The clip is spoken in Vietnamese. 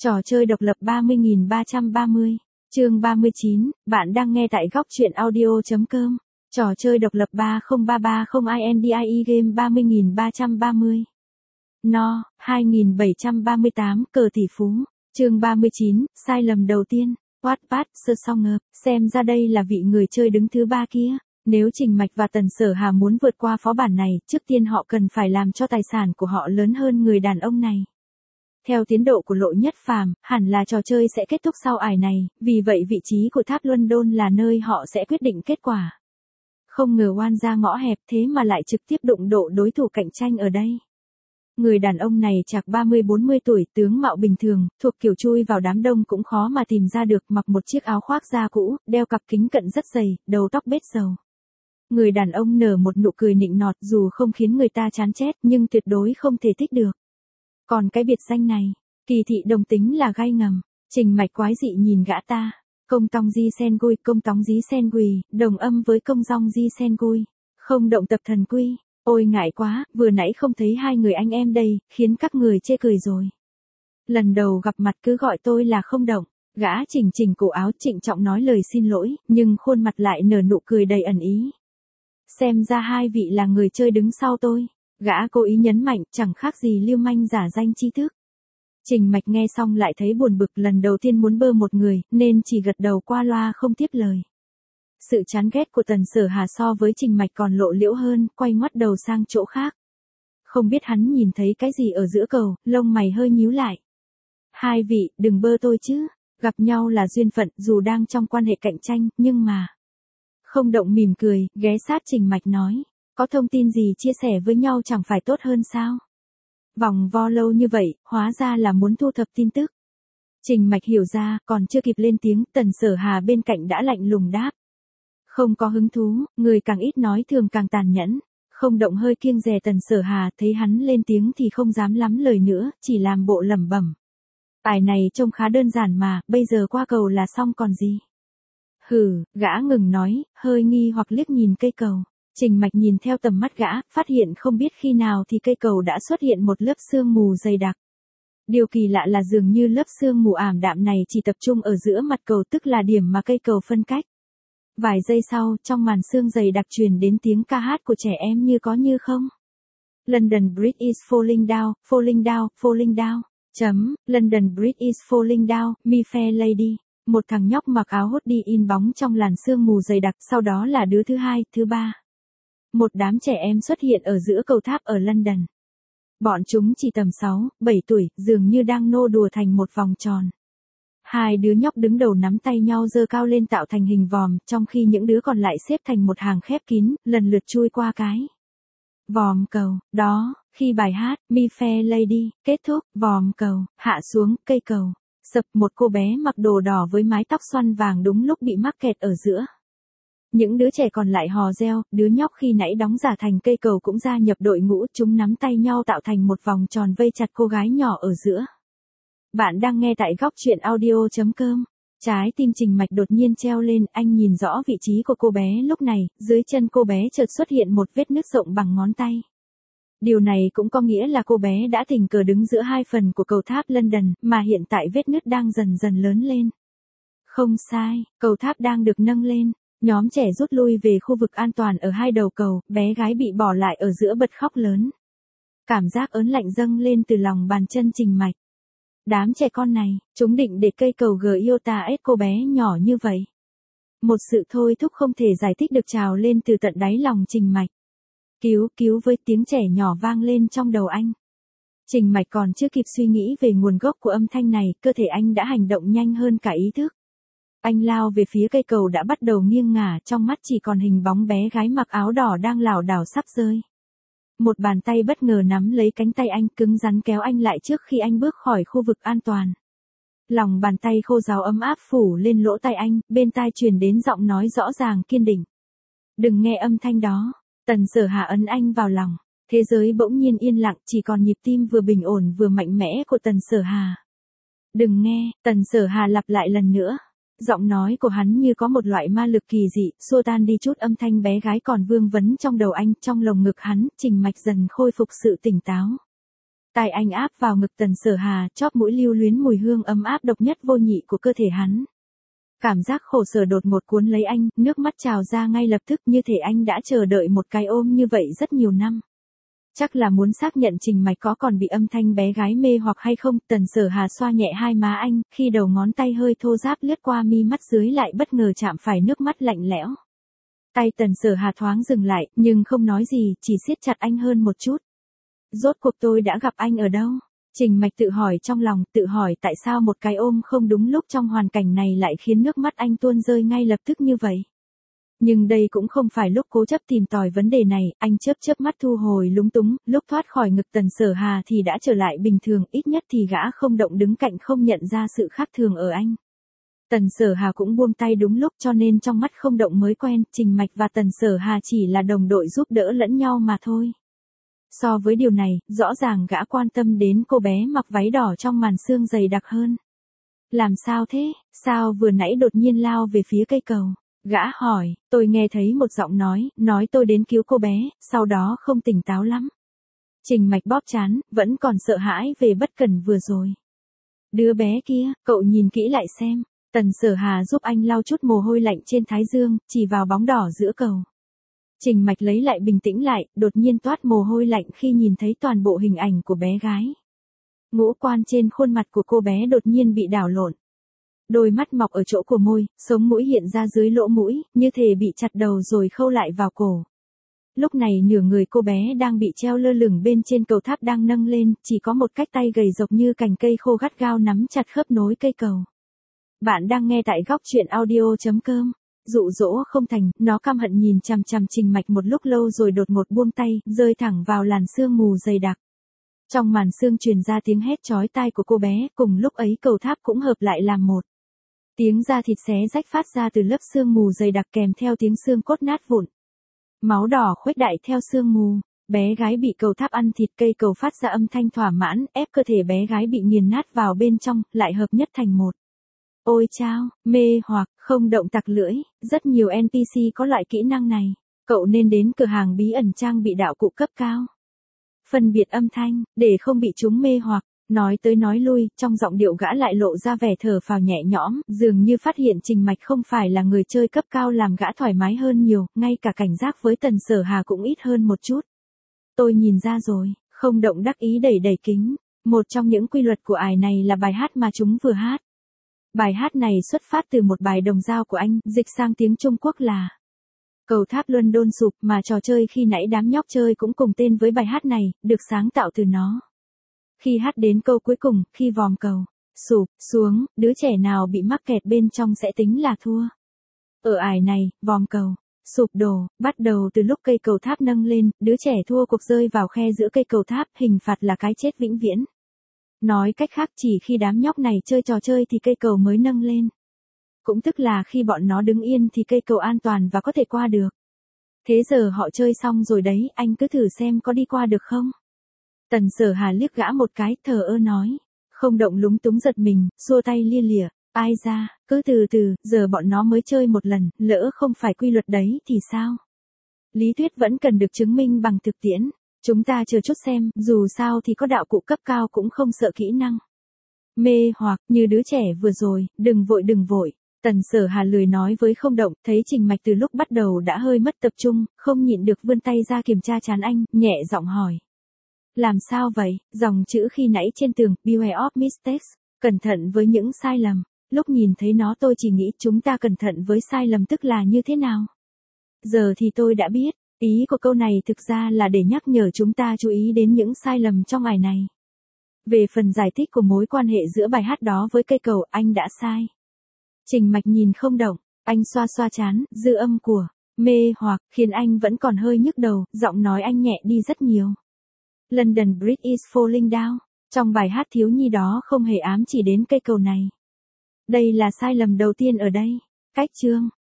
Trò chơi độc lập 30.330, chương 39, bạn đang nghe tại góc truyện audio.com. Trò chơi độc lập 30330 game 30.330. No, 2738 cờ tỷ phú. Chương 39, sai lầm đầu tiên. Wattpad sơ song ngợp, xem ra đây là vị người chơi đứng thứ ba kia. Nếu Trình Mạch và Tần Sở Hà muốn vượt qua phó bản này, trước tiên họ cần phải làm cho tài sản của họ lớn hơn người đàn ông này. Theo tiến độ của Lộ Nhất Phàm, hẳn là trò chơi sẽ kết thúc sau ải này, vì vậy vị trí của tháp London là nơi họ sẽ quyết định kết quả. Không ngờ oan ra ngõ hẹp thế mà lại trực tiếp đụng độ đối thủ cạnh tranh ở đây. Người đàn ông này chạc 30-40 tuổi, tướng mạo bình thường, thuộc kiểu chui vào đám đông cũng khó mà tìm ra được, mặc một chiếc áo khoác da cũ, đeo cặp kính cận rất dày, đầu tóc bết dầu. Người đàn ông nở một nụ cười nịnh nọt dù không khiến người ta chán chét nhưng tuyệt đối không thể thích được. Còn cái biệt danh này, kỳ thị đồng tính là gai ngầm. Trình Mạch quái dị nhìn gã ta. Công tong di sen gui, công tóng dí sen quỳ, đồng âm với công dong di sen gui. Không động tập thần quy. Ôi ngại quá, vừa nãy không thấy hai người anh em đây, khiến các người chê cười rồi. Lần đầu gặp mặt cứ gọi tôi là không động. Gã chỉnh cổ áo trịnh trọng nói lời xin lỗi, nhưng khuôn mặt lại nở nụ cười đầy ẩn ý. Xem ra hai vị là người chơi đứng sau tôi. Gã cố ý nhấn mạnh, chẳng khác gì lưu manh giả danh tri thức. Trình Mạch nghe xong lại thấy buồn bực, lần đầu tiên muốn bơ một người, nên chỉ gật đầu qua loa không tiếp lời. Sự chán ghét của Tần Sở Hà so với Trình Mạch còn lộ liễu hơn, quay ngoắt đầu sang chỗ khác. Không biết hắn nhìn thấy cái gì ở giữa cầu, lông mày hơi nhíu lại. Hai vị, đừng bơ tôi chứ, gặp nhau là duyên phận, dù đang trong quan hệ cạnh tranh, nhưng mà... Không động mỉm cười, ghé sát Trình Mạch nói. Có thông tin gì chia sẻ với nhau chẳng phải tốt hơn sao? Vòng vo lâu như vậy, hóa ra là muốn thu thập tin tức. Trình Mạch hiểu ra, còn chưa kịp lên tiếng, Tần Sở Hà bên cạnh đã lạnh lùng đáp. Không có hứng thú, người càng ít nói thường càng tàn nhẫn. Không động hơi kiêng dè Tần Sở Hà, thấy hắn lên tiếng thì không dám lắm lời nữa, chỉ làm bộ lẩm bẩm. Tài này trông khá đơn giản mà, bây giờ qua cầu là xong còn gì. Hừ, gã ngừng nói, hơi nghi hoặc liếc nhìn cây cầu. Trình Mạch nhìn theo tầm mắt gã, phát hiện không biết khi nào thì cây cầu đã xuất hiện một lớp sương mù dày đặc. Điều kỳ lạ là dường như lớp sương mù ảm đạm này chỉ tập trung ở giữa mặt cầu, tức là điểm mà cây cầu phân cách. Vài giây sau, trong màn sương dày đặc truyền đến tiếng ca hát của trẻ em như có như không. London Bridge is falling down, falling down, falling down. London Bridge is falling down, my fair lady. Một thằng nhóc mặc áo hoodie in bóng trong làn sương mù dày đặc, sau đó là đứa thứ hai, thứ ba. Một đám trẻ em xuất hiện ở giữa cầu tháp ở London. Bọn chúng chỉ tầm 6, 7 tuổi, dường như đang nô đùa thành một vòng tròn. Hai đứa nhóc đứng đầu nắm tay nhau giơ cao lên tạo thành hình vòm, trong khi những đứa còn lại xếp thành một hàng khép kín, lần lượt chui qua cái vòm cầu. Đó, khi bài hát My Fair Lady kết thúc, vòm cầu hạ xuống, cây cầu sập, một cô bé mặc đồ đỏ với mái tóc xoăn vàng đúng lúc bị mắc kẹt ở giữa. Những đứa trẻ còn lại hò reo, đứa nhóc khi nãy đóng giả thành cây cầu cũng gia nhập đội ngũ, chúng nắm tay nhau tạo thành một vòng tròn vây chặt cô gái nhỏ ở giữa. Bạn đang nghe tại góc truyện audio.com. Trái tim Trình Mạch đột nhiên treo lên, anh nhìn rõ vị trí của cô bé lúc này, dưới chân cô bé chợt xuất hiện một vết nứt rộng bằng ngón tay. Điều này cũng có nghĩa là cô bé đã tình cờ đứng giữa hai phần của cầu tháp London, mà hiện tại vết nứt đang dần dần lớn lên. Không sai, cầu tháp đang được nâng lên. Nhóm trẻ rút lui về khu vực an toàn ở hai đầu cầu, bé gái bị bỏ lại ở giữa bật khóc lớn. Cảm giác ớn lạnh dâng lên từ lòng bàn chân Trình Mạch. Đám trẻ con này, chúng định để cây cầu Giota ép cô bé nhỏ như vậy. Một sự thôi thúc không thể giải thích được trào lên từ tận đáy lòng Trình Mạch. Cứu với tiếng trẻ nhỏ vang lên trong đầu anh. Trình Mạch còn chưa kịp suy nghĩ về nguồn gốc của âm thanh này, cơ thể anh đã hành động nhanh hơn cả ý thức. Anh lao về phía cây cầu đã bắt đầu nghiêng ngả, trong mắt chỉ còn hình bóng bé gái mặc áo đỏ đang lảo đảo sắp rơi. Một bàn tay bất ngờ nắm lấy cánh tay anh, cứng rắn kéo anh lại trước khi anh bước khỏi khu vực an toàn. Lòng bàn tay khô ráo ấm áp phủ lên lỗ tai anh, bên tai truyền đến giọng nói rõ ràng kiên định. Đừng nghe âm thanh đó. Tần Sở Hà ấn anh vào lòng. Thế giới bỗng nhiên yên lặng, chỉ còn nhịp tim vừa bình ổn vừa mạnh mẽ của Tần Sở Hà. Đừng nghe, Tần Sở Hà lặp lại lần nữa. Giọng nói của hắn như có một loại ma lực kỳ dị, xua tan đi chút âm thanh bé gái còn vương vấn trong đầu anh, trong lồng ngực hắn, Trình Mạch dần khôi phục sự tỉnh táo. Tai anh áp vào ngực Tần Sở Hà, chóp mũi lưu luyến mùi hương ấm áp độc nhất vô nhị của cơ thể hắn. Cảm giác khổ sở đột ngột cuốn lấy anh, nước mắt trào ra ngay lập tức, như thể anh đã chờ đợi một cái ôm như vậy rất nhiều năm. Chắc là muốn xác nhận Trình Mạch có còn bị âm thanh bé gái mê hoặc hay không. Tần Sở Hà xoa nhẹ hai má anh, khi đầu ngón tay hơi thô ráp lướt qua mi mắt dưới lại bất ngờ chạm phải nước mắt lạnh lẽo. Tay Tần Sở Hà thoáng dừng lại, nhưng không nói gì, chỉ siết chặt anh hơn một chút. Rốt cuộc tôi đã gặp anh ở đâu? Trình Mạch tự hỏi trong lòng, tự hỏi tại sao một cái ôm không đúng lúc trong hoàn cảnh này lại khiến nước mắt anh tuôn rơi ngay lập tức như vậy. Nhưng đây cũng không phải lúc cố chấp tìm tòi vấn đề này, anh chớp mắt thu hồi lúng túng, lúc thoát khỏi ngực Tần Sở Hà thì đã trở lại bình thường, ít nhất thì gã không động đứng cạnh không nhận ra sự khác thường ở anh. Tần Sở Hà cũng buông tay đúng lúc cho nên trong mắt không động mới quen, Trình Mạch và Tần Sở Hà chỉ là đồng đội giúp đỡ lẫn nhau mà thôi. So với điều này, rõ ràng gã quan tâm đến cô bé mặc váy đỏ trong màn sương dày đặc hơn. Làm sao thế, sao vừa nãy đột nhiên lao về phía cây cầu? Gã hỏi, tôi nghe thấy một giọng nói tôi đến cứu cô bé, sau đó không tỉnh táo lắm. Trình Mạch bóp trán, vẫn còn sợ hãi về bất cẩn vừa rồi. Đứa bé kia, cậu nhìn kỹ lại xem. Tần Sở Hà giúp anh lau chút mồ hôi lạnh trên thái dương, chỉ vào bóng đỏ giữa cầu. Trình Mạch lấy lại bình tĩnh lại, đột nhiên toát mồ hôi lạnh khi nhìn thấy toàn bộ hình ảnh của bé gái. Ngũ quan trên khuôn mặt của cô bé đột nhiên bị đảo lộn. Đôi mắt mọc ở chỗ của môi, sống mũi hiện ra dưới lỗ mũi, như thể bị chặt đầu rồi khâu lại vào cổ. Lúc này nửa người cô bé đang bị treo lơ lửng bên trên cầu tháp đang nâng lên, chỉ có một cái tay gầy rộc như cành cây khô gắt gao nắm chặt khớp nối cây cầu. Bạn đang nghe tại góc truyện audio.com. Dụ dỗ không thành, nó căm hận nhìn chằm chằm Trình Mạch một lúc lâu rồi đột ngột buông tay, rơi thẳng vào làn sương mù dày đặc. Trong màn sương truyền ra tiếng hét chói tai của cô bé, cùng lúc ấy cầu tháp cũng hợp lại làm một. Tiếng da thịt xé rách phát ra từ lớp sương mù dày đặc kèm theo tiếng xương cốt nát vụn. Máu đỏ khuếch đại theo sương mù, bé gái bị cầu tháp ăn thịt, cây cầu phát ra âm thanh thỏa mãn, ép cơ thể bé gái bị nghiền nát vào bên trong, lại hợp nhất thành một. Ôi chao, mê hoặc, không động tặc lưỡi, rất nhiều NPC có loại kỹ năng này. Cậu nên đến cửa hàng bí ẩn trang bị đạo cụ cấp cao. Phân biệt âm thanh, để không bị chúng mê hoặc. Nói tới nói lui, trong giọng điệu gã lại lộ ra vẻ thở phào nhẹ nhõm, dường như phát hiện Trình Mạch không phải là người chơi cấp cao làm gã thoải mái hơn nhiều, ngay cả cảnh giác với Tần Sở Hà cũng ít hơn một chút. Tôi nhìn ra rồi, không động đắc ý đẩy đẩy kính. Một trong những quy luật của ải này là bài hát mà chúng vừa hát. Bài hát này xuất phát từ một bài đồng dao của anh, dịch sang tiếng Trung Quốc là Cầu tháp London sụp, mà trò chơi khi nãy đám nhóc chơi cũng cùng tên với bài hát này, được sáng tạo từ nó. Khi hát đến câu cuối cùng, khi vòm cầu sụp xuống, đứa trẻ nào bị mắc kẹt bên trong sẽ tính là thua. Ở ải này, vòm cầu sụp đổ, bắt đầu từ lúc cây cầu tháp nâng lên, đứa trẻ thua cuộc rơi vào khe giữa cây cầu tháp, hình phạt là cái chết vĩnh viễn. Nói cách khác, chỉ khi đám nhóc này chơi trò chơi thì cây cầu mới nâng lên. Cũng tức là khi bọn nó đứng yên thì cây cầu an toàn và có thể qua được. Thế giờ họ chơi xong rồi đấy, anh cứ thử xem có đi qua được không? Tần Sở Hà liếc gã một cái, thờ ơ nói. Không động lúng túng giật mình, xua tay lia lịa. Ai ra, cứ từ từ, giờ bọn nó mới chơi một lần, lỡ không phải quy luật đấy thì sao? Lý thuyết vẫn cần được chứng minh bằng thực tiễn. Chúng ta chờ chút xem, dù sao thì có đạo cụ cấp cao cũng không sợ kỹ năng. Mê hoặc, như đứa trẻ vừa rồi, đừng vội. Tần Sở Hà lười nói với không động, thấy Trình Mạch từ lúc bắt đầu đã hơi mất tập trung, không nhịn được vươn tay ra kiểm tra trán anh, nhẹ giọng hỏi. Làm sao vậy? Dòng chữ khi nãy trên tường, Beware of mistakes, cẩn thận với những sai lầm. Lúc nhìn thấy nó tôi chỉ nghĩ chúng ta cẩn thận với sai lầm tức là như thế nào. Giờ thì tôi đã biết, ý của câu này thực ra là để nhắc nhở chúng ta chú ý đến những sai lầm trong ải này. Về phần giải thích của mối quan hệ giữa bài hát đó với cây cầu, anh đã sai. Trình Mạch nhìn không động, anh xoa xoa trán, dư âm của mê hoặc khiến anh vẫn còn hơi nhức đầu, giọng nói anh nhẹ đi rất nhiều. London Bridge is falling down. Trong bài hát thiếu nhi đó không hề ám chỉ đến cây cầu này. Đây là sai lầm đầu tiên ở đây. Cách chương.